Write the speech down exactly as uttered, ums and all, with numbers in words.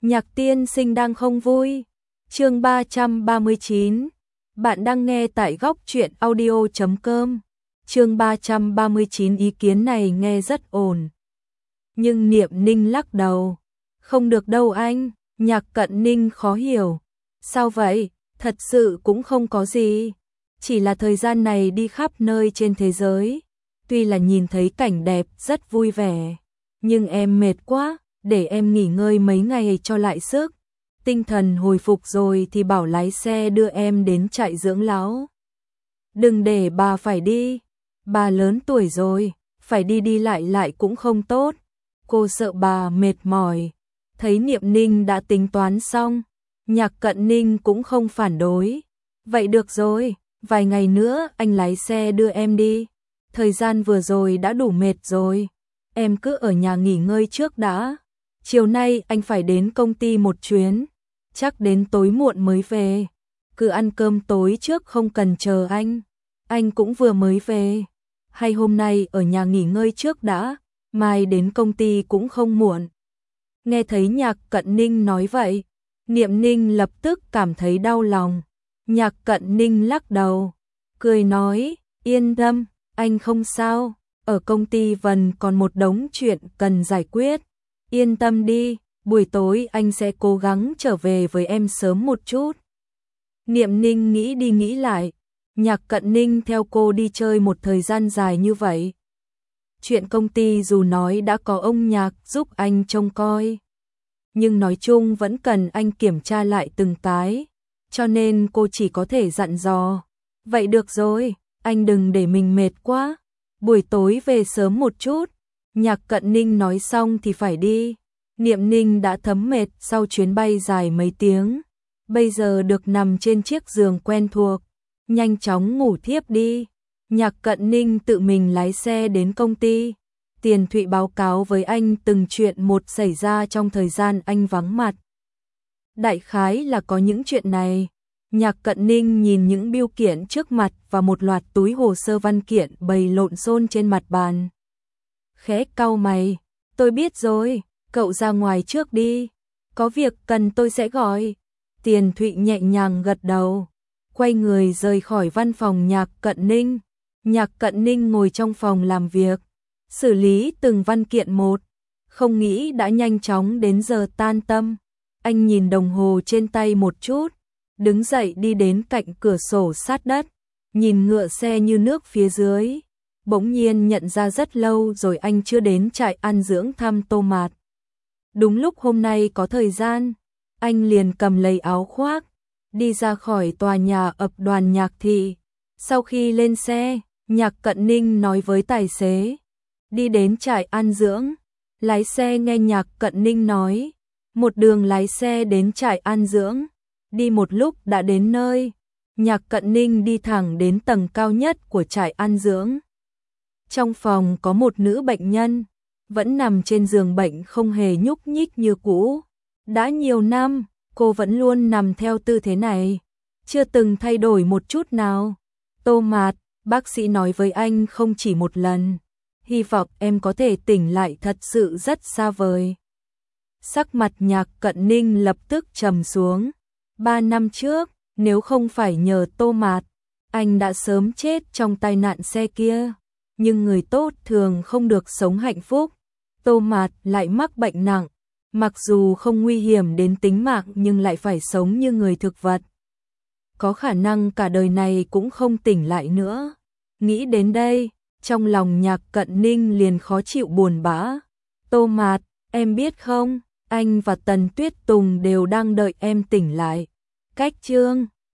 Nhạc tiên sinh đang không vui. Chương ba trăm ba mươi chín. Bạn đang nghe tại góc truyện audio chấm com. Chương ba trăm ba mươi chín, ý kiến này nghe rất ổn. Nhưng Niệm Ninh lắc đầu. Không được đâu anh. Nhạc Cận Ninh khó hiểu. Sao vậy? Thật sự cũng không có gì. Chỉ là thời gian này đi khắp nơi trên thế giới. Tuy là nhìn thấy cảnh đẹp rất vui vẻ. Nhưng em mệt quá. Để em nghỉ ngơi mấy ngày cho lại sức. Tinh thần hồi phục rồi thì bảo lái xe đưa em đến trại dưỡng lão. Đừng để bà phải đi. Bà lớn tuổi rồi, phải đi đi lại lại cũng không tốt. Cô sợ bà mệt mỏi. Thấy Niệm Ninh đã tính toán xong, Nhạc Cận Ninh cũng không phản đối. Vậy được rồi, vài ngày nữa anh lái xe đưa em đi. Thời gian vừa rồi đã đủ mệt rồi. Em cứ ở nhà nghỉ ngơi trước đã. Chiều nay anh phải đến công ty một chuyến. Chắc đến tối muộn mới về. Cứ ăn cơm tối trước, không cần chờ anh. Anh cũng vừa mới về. Hay hôm nay ở nhà nghỉ ngơi trước đã, mai đến công ty cũng không muộn. Nghe thấy Nhạc Cận Ninh nói vậy, Niệm Ninh lập tức cảm thấy đau lòng. Nhạc Cận Ninh lắc đầu, cười nói, yên tâm, anh không sao. Ở công ty vẫn còn một đống chuyện cần giải quyết. Yên tâm đi, buổi tối anh sẽ cố gắng trở về với em sớm một chút. Niệm Ninh nghĩ đi nghĩ lại. Nhạc Cận Ninh theo cô đi chơi một thời gian dài như vậy. Chuyện công ty dù nói đã có ông Nhạc giúp anh trông coi, nhưng nói chung vẫn cần anh kiểm tra lại từng cái. Cho nên cô chỉ có thể dặn dò. Vậy được rồi, anh đừng để mình mệt quá. Buổi tối về sớm một chút. Nhạc Cận Ninh nói xong thì phải đi. Niệm Ninh đã thấm mệt sau chuyến bay dài mấy tiếng. Bây giờ được nằm trên chiếc giường quen thuộc. Nhanh chóng ngủ thiếp đi. Nhạc Cận Ninh tự mình lái xe đến công ty. Tiền Thụy báo cáo với anh từng chuyện một xảy ra trong thời gian anh vắng mặt. Đại khái là có những chuyện này. Nhạc Cận Ninh nhìn những bill kiện trước mặt và một loạt túi hồ sơ văn kiện bày lộn xộn trên mặt bàn. Khẽ cau mày, tôi biết rồi, cậu ra ngoài trước đi. Có việc cần tôi sẽ gọi. Tiền Thụy nhẹ nhàng gật đầu. Quay người rời khỏi văn phòng Nhạc Cận Ninh. Nhạc Cận Ninh ngồi trong phòng làm việc, xử lý từng văn kiện một. Không nghĩ đã nhanh chóng đến giờ tan tầm. Anh nhìn đồng hồ trên tay một chút, đứng dậy đi đến cạnh cửa sổ sát đất, nhìn ngựa xe như nước phía dưới. Bỗng nhiên nhận ra rất lâu rồi anh chưa đến trại ăn dưỡng thăm Tô Mạt. Đúng lúc hôm nay có thời gian, anh liền cầm lấy áo khoác, đi ra khỏi tòa nhà ập đoàn Nhạc thị. Sau khi lên xe, Nhạc Cận Ninh nói với tài xế, đi đến trại ăn dưỡng. Lái xe nghe Nhạc Cận Ninh nói, một đường lái xe đến trại ăn dưỡng. Đi một lúc đã đến nơi. Nhạc Cận Ninh đi thẳng đến tầng cao nhất của trại ăn dưỡng. Trong phòng có một nữ bệnh nhân, vẫn nằm trên giường bệnh không hề nhúc nhích như cũ. Đã nhiều năm, cô vẫn luôn nằm theo tư thế này, chưa từng thay đổi một chút nào. Tô Mạt, bác sĩ nói với anh không chỉ một lần, hy vọng em có thể tỉnh lại, thật sự rất xa vời. Sắc mặt Nhạc Cận Ninh lập tức trầm xuống. Ba năm trước, nếu không phải nhờ Tô Mạt, anh đã sớm chết trong tai nạn xe kia. Nhưng người tốt thường không được sống hạnh phúc. Tô Mạt lại mắc bệnh nặng, mặc dù không nguy hiểm đến tính mạng nhưng lại phải sống như người thực vật. Có khả năng cả đời này cũng không tỉnh lại nữa. Nghĩ đến đây, trong lòng Nhạc Cận Ninh liền khó chịu buồn bã. Tô Mạt, em biết không, anh và Tần Tuyết Tùng đều đang đợi em tỉnh lại. Cách chương